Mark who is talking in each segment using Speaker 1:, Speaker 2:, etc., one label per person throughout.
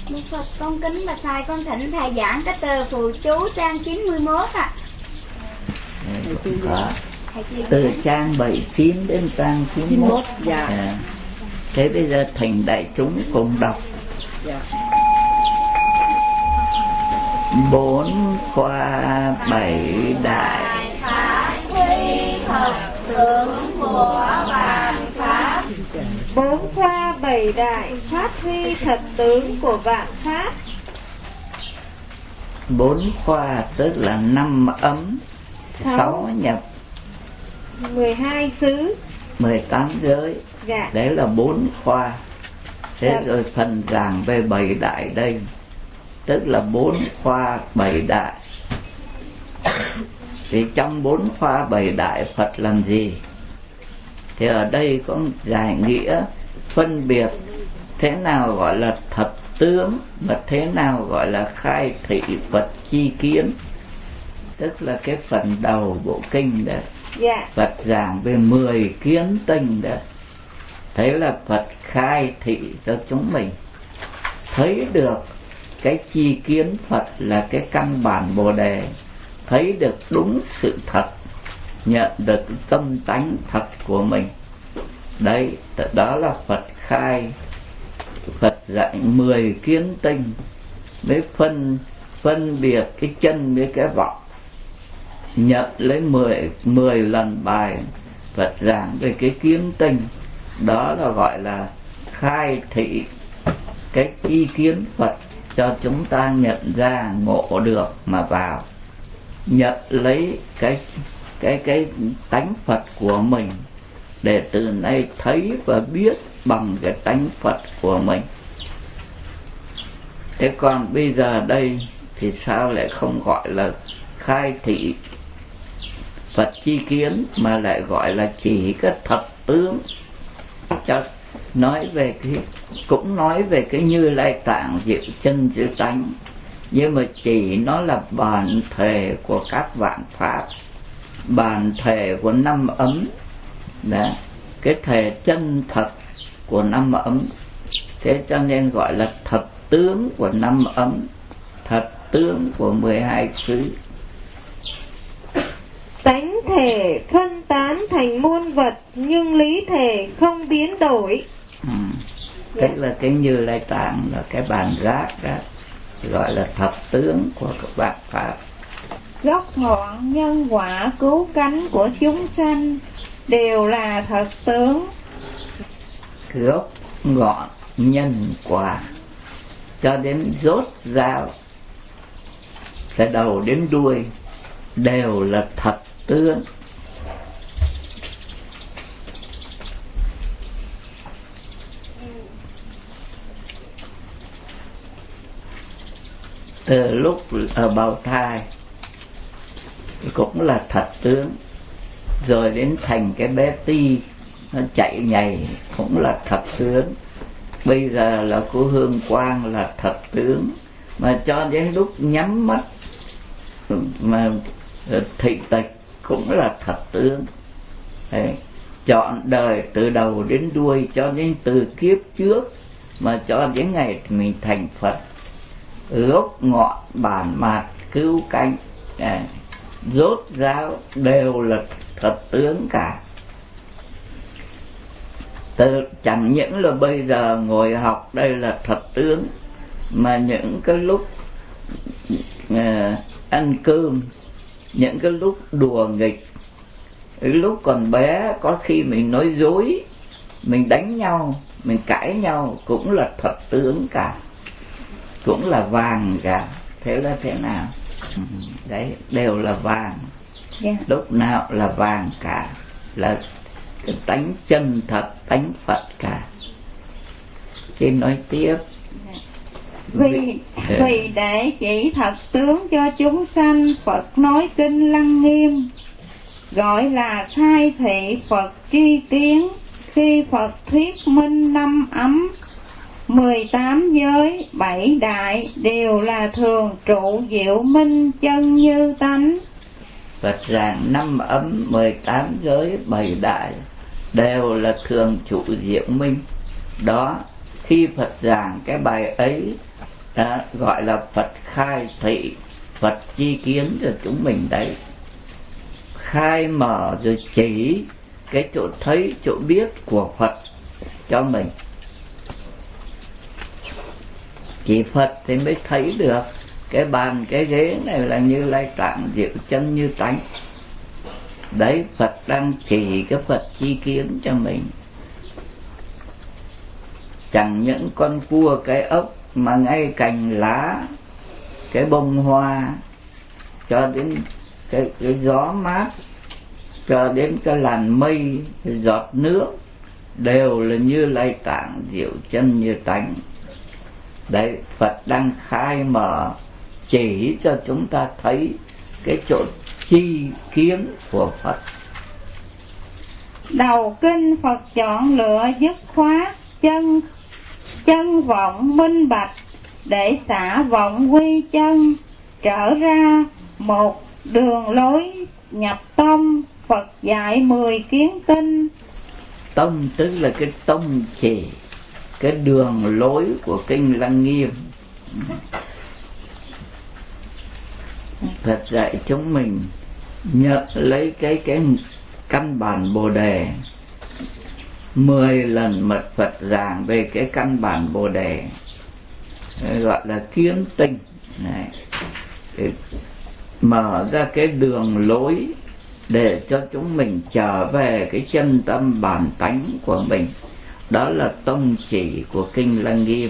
Speaker 1: Đức Phật con kính bạch thầy, con thỉnh thầy giảng cái tờ phù chú trang 91 ạ.
Speaker 2: Có. Từ trang 79 đến trang 91.
Speaker 3: Dạ.
Speaker 2: Thế bây giờ thỉnh đại chúng cùng đọc.
Speaker 3: Dạ.
Speaker 2: 4 khoa 7 đại
Speaker 1: phát huy thật tướng của vạn pháp.
Speaker 3: 4 khoa 7 đại phát huy thật tướng của vạn pháp.
Speaker 2: 4 khoa tức là 5 ấm, 6 nhập,
Speaker 3: 12 xứ,
Speaker 2: 18 giới.
Speaker 3: Dạ.
Speaker 2: Đấy là 4 khoa. Thế
Speaker 3: Dạ.
Speaker 2: rồi phần giảng về 7 đại đây, tức là 4 khoa 7 đại. Thì trong 4 khoa 7 đại Phật làm gì? Thì ở đây có giải nghĩa phân biệt thế nào gọi là thật tướng và thế nào gọi là khai thị Phật chi kiến. Tức là cái phần đầu bộ kinh đấy.
Speaker 3: Dạ.
Speaker 2: Phật giảng về 10 kiến tinh đấy. Thế là Phật khai thị cho chúng mình thấy được cái chi kiến Phật là cái căn bản Bồ Đề, thấy được đúng sự thật, nhận được tâm tánh thật của mình. Đấy, đó là Phật khai. Phật dạy 10 kiến tinh mới phân biệt cái chân với cái vọng. Nhận lấy 10 lần bài Phật giảng về cái kiến tinh, đó là gọi là khai thị cái chi kiến Phật cho chúng ta nhận ra, ngộ được mà vào. Nhận lấy cái tánh Phật của mình để từ nay thấy và biết bằng cái tánh Phật của mình. Thế còn bây giờ đây thì sao lại không gọi là khai thị Phật chi kiến mà lại gọi là chỉ cái thật tướng? Cho nói về cái, cũng nói về cái Như Lai Tạng diệu chân diệu tánh, nhưng mà chỉ nó là bản thể của các vạn pháp, bản thể của 5 ấm. Đó, cái thể chân thật của 5 ấm. Thế cho nên gọi là thật tướng của 5 ấm, thật tướng của 12 xứ.
Speaker 3: Tánh thể phân tán thành muôn vật, nhưng lý thể không biến đổi.
Speaker 2: Tức là cái Như Lai Tạng là cái bản giác đó, gọi là thật tướng của các vạn pháp.
Speaker 3: Gốc ngọn nhân quả cứu cánh của chúng sanh đều là thật tướng.
Speaker 2: Gốc ngọn nhân quả cho đến rốt ráo, từ đầu đến đuôi đều là thật tướng. Từ lúc ở bào thai cũng là thật tướng, rồi đến thành cái bé Ti nó chạy nhảy cũng là thật tướng, bây giờ là cô Hương Quang là thật tướng, mà cho đến lúc nhắm mắt mà thị tịch cũng là thật tướng. Đấy, chọn đời từ đầu đến đuôi, cho đến từ kiếp trước mà cho đến ngày mình thành Phật, gốc ngọn bản mạt cứu cánh, rốt ráo đều là thật tướng cả. Chẳng những là bây giờ ngồi học đây là thật tướng, mà những cái lúc ăn cơm, những cái lúc đùa nghịch, lúc còn bé có khi mình nói dối, mình đánh nhau, mình cãi nhau cũng là thật tướng cả, cũng là vàng cả. Thế là thế nào? Đấy, đều là vàng. Lúc nào là vàng cả, là cái tánh chân thật, tánh Phật cả. Khi nói tiếp,
Speaker 3: vì để chỉ thật tướng cho chúng sanh, Phật nói kinh Lăng Nghiêm, gọi là khai thị Phật tri kiến. Khi Phật thuyết minh 5 ấm, 18 giới, 7 đại đều là thường trụ diệu minh chân như tánh.
Speaker 2: Phật giảng 5 ấm, 18 giới, 7 đại đều là thường trụ diệu minh. Đó, khi Phật giảng cái bài ấy Đó, gọi là Phật khai thị, Phật chi kiến cho chúng mình đấy. Khai mở rồi chỉ cái chỗ thấy, chỗ biết của Phật cho mình. Chỉ Phật thì mới thấy được cái bàn cái ghế này là Như Lai Tạng, diệu chân như tánh. Đấy, Phật đang chỉ cái Phật chi kiến cho mình. Chẳng những con cua cái ốc mà ngay cành lá, cái bông hoa, cho đến cái gió mát, cho đến cái làn mây, cái giọt nước, đều là Như Lai Tạng, diệu chân như tánh. Đấy, Phật đang khai mở chỉ cho chúng ta thấy cái chỗ chi kiến của Phật.
Speaker 3: Đầu kinh Phật chọn lựa dứt khoát, chân vọng minh bạch, để xả vọng quy chân, trở ra một đường lối nhập tông. Phật dạy 10 kiến tinh.
Speaker 2: Tông tức là cái tông chỉ, cái đường lối của kinh Lăng Nghiêm. Phật dạy chúng mình nhận lấy cái căn bản Bồ Đề. 10 lần mật Phật giảng về cái căn bản Bồ Đề, gọi là kiến tinh này, để mở ra cái đường lối để cho chúng mình trở về cái chân tâm bản tánh của mình. Đó là tông chỉ của kinh Lăng Nghiêm.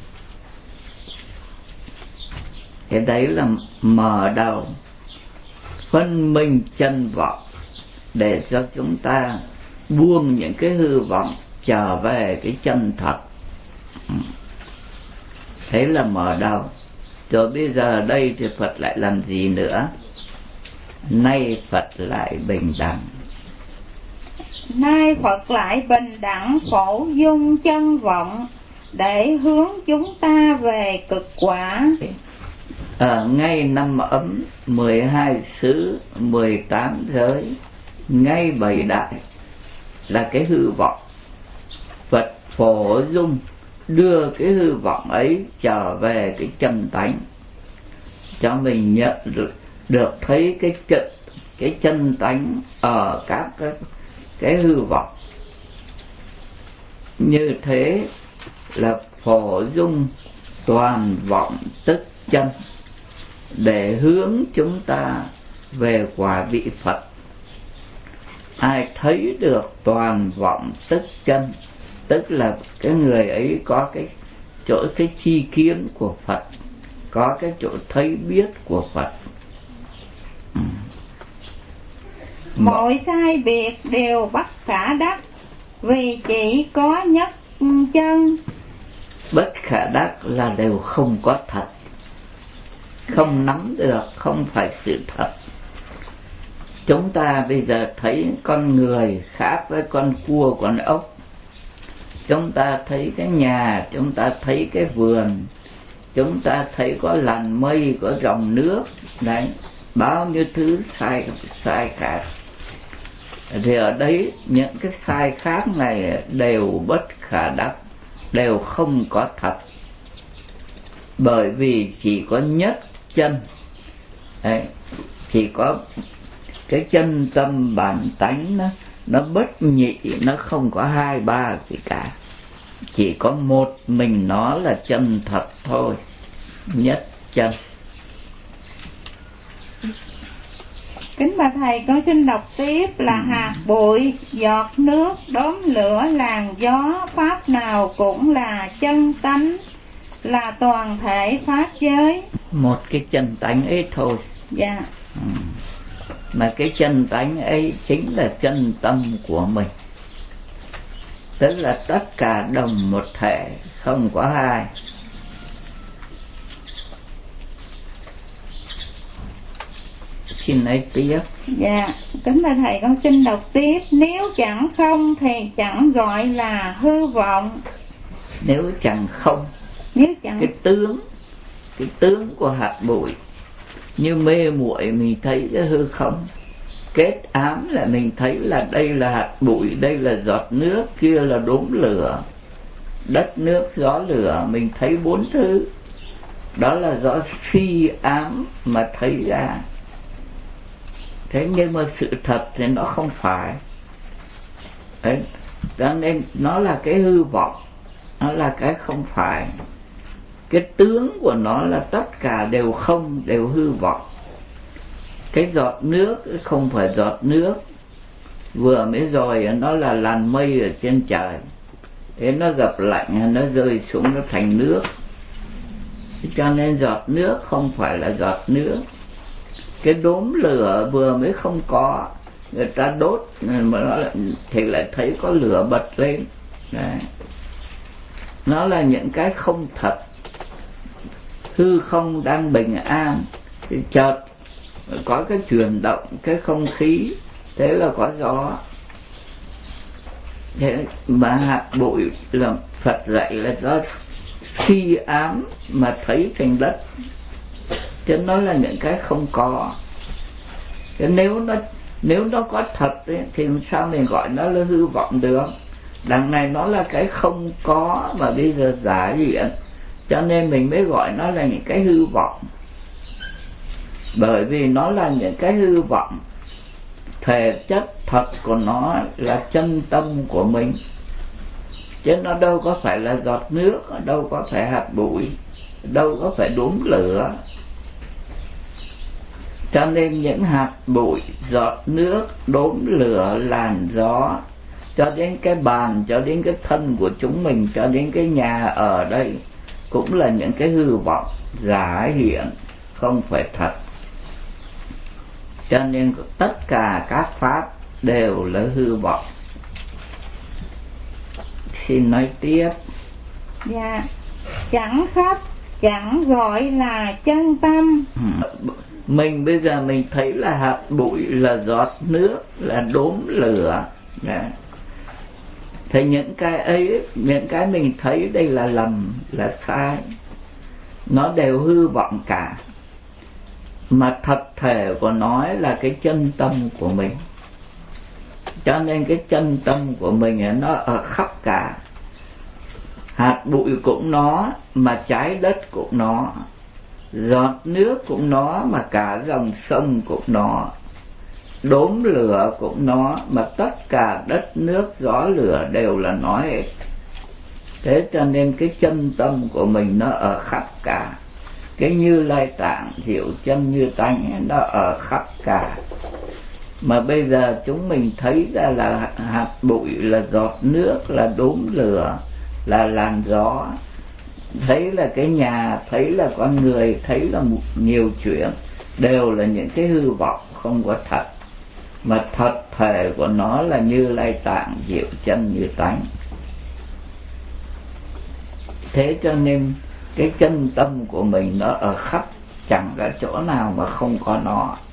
Speaker 2: Cái đấy là mở đầu, phân minh chân vọng, để cho chúng ta buông những cái hư vọng, trở về cái chân thật. Thế là mở đầu. Rồi bây giờ đây thì Phật lại làm gì nữa? Nay Phật lại bình đẳng.
Speaker 3: Nay Phật lại bình đẳng phổ dung chân vọng, để hướng chúng ta về cực quả.
Speaker 2: Ở ngay 5 ấm, 12 xứ, 18 giới, ngay 7 đại là cái hư vọng. Phật phổ dung đưa cái hư vọng ấy trở về cái chân tánh, cho mình nhận được thấy cái chân tánh ở các cái hư vọng. Như thế là phổ dung toàn vọng tức chân, để hướng chúng ta về quả vị Phật. Ai thấy được toàn vọng tức chân, tức là cái người ấy có cái chỗ cái chi kiến của Phật, có cái chỗ thấy biết của Phật.
Speaker 3: Mọi sai biệt đều bất khả đắc, vì chỉ có nhất chân.
Speaker 2: Bất khả đắc là đều không có thật, không nắm được, không phải sự thật. Chúng ta bây giờ thấy con người khác với con cua, con ốc. Chúng ta thấy cái nhà, chúng ta thấy cái vườn, chúng ta thấy có làn mây, có dòng nước. Đấy, bao nhiêu thứ sai khác. Thì ở đấy những cái sai khác này đều bất khả đắc, đều không có thật. Bởi vì chỉ có nhất chân. Đấy, chỉ có cái chân tâm bản tánh nó bất nhị, nó không có hai ba gì cả. Chỉ có một mình nó là chân thật thôi, nhất chân.
Speaker 3: Kính bạch thầy, con xin đọc tiếp là hạt bụi, giọt nước, đốm lửa, làn gió, pháp nào cũng là chân tánh, là toàn thể pháp giới.
Speaker 2: Một cái chân tánh ấy thôi.
Speaker 3: Dạ.
Speaker 2: Mà cái chân tánh ấy chính là chân tâm của mình. Tức là tất cả đồng một thể, không có hai. Xin nói tiếp.
Speaker 3: Dạ, kính thưa thầy, con xin đọc tiếp. Nếu chẳng không thì chẳng gọi là hư vọng.
Speaker 2: Nếu chẳng không,
Speaker 3: nếu chẳng...
Speaker 2: cái tướng của hạt bụi, như mê muội mình thấy cái hư không. Kết ám là mình thấy là đây là hạt bụi, đây là giọt nước, kia là đốm lửa. Đất nước gió lửa, mình thấy 4 thứ. đó là do suy ám mà thấy ra. Thế nhưng mà sự thật thì nó không phải. Đấy, cho nên nó là cái hư vọng, nó là cái không phải. Cái tướng của nó là tất cả đều không, đều hư vọng. Cái giọt nước không phải giọt nước, vừa mới rồi nó là làn mây ở trên trời, thế nó gặp lạnh nó rơi xuống nó thành nước, cho nên giọt nước không phải là giọt nước. Cái đốm lửa vừa mới không có, người ta đốt mà nó thì lại thấy có lửa bật lên. Đấy, nó là những cái không thật. Hư không đang bình an thì chợt có cái chuyển động cái không khí, thế là có gió. Thế mà hạt bụi là Phật dạy là do suy ám mà thấy thành đất, chứ nó là những cái không có. Thế nếu nó có thật ấy, thì sao mình gọi nó là hư vọng được? Đằng này nó là cái không có mà bây giờ giả hiện, cho nên mình mới gọi nó là những cái hư vọng. Bởi vì nó là những cái hư vọng, thể chất thật của nó là chân tâm của mình, chứ nó đâu có phải là giọt nước, đâu có phải hạt bụi, đâu có phải đốm lửa. Cho nên những hạt bụi, giọt nước, đốm lửa, làn gió, cho đến cái bàn, cho đến cái thân của chúng mình, cho đến cái nhà ở đây, cũng là những cái hư vọng giả hiện, không phải thật. Cho nên tất cả các pháp đều là hư vọng. Xin nói tiếp.
Speaker 3: Dạ, chẳng khắp, chẳng gọi là chân tâm.
Speaker 2: Mình bây giờ mình thấy là hạt bụi, là giọt nước, là đốm lửa. Đấy. Thì những cái ấy, những cái mình thấy đây là lầm, là sai, nó đều hư vọng cả. Mà thật thể của nó là cái chân tâm của mình. Cho nên cái chân tâm của mình nó ở khắp cả. Hạt bụi cũng nó, mà trái đất cũng nó, giọt nước cũng nó, mà cả dòng sông cũng nó, đốm lửa cũng nó, mà tất cả đất nước gió lửa đều là nó hết. Thế cho nên cái chân tâm của mình nó ở khắp cả. Cái Như Lai Tạng hiểu chân như tánh nó ở khắp cả. Mà bây giờ chúng mình thấy ra là hạt bụi, là giọt nước, là đốm lửa, là làn gió, thấy là cái nhà, thấy là con người, thấy là nhiều chuyện, đều là những cái hư vọng không có thật. Mà thật thể của nó là Như Lai Tạng diệu chân như tánh. Thế cho nên cái chân tâm của mình nó ở khắp, chẳng có chỗ nào mà không có nó.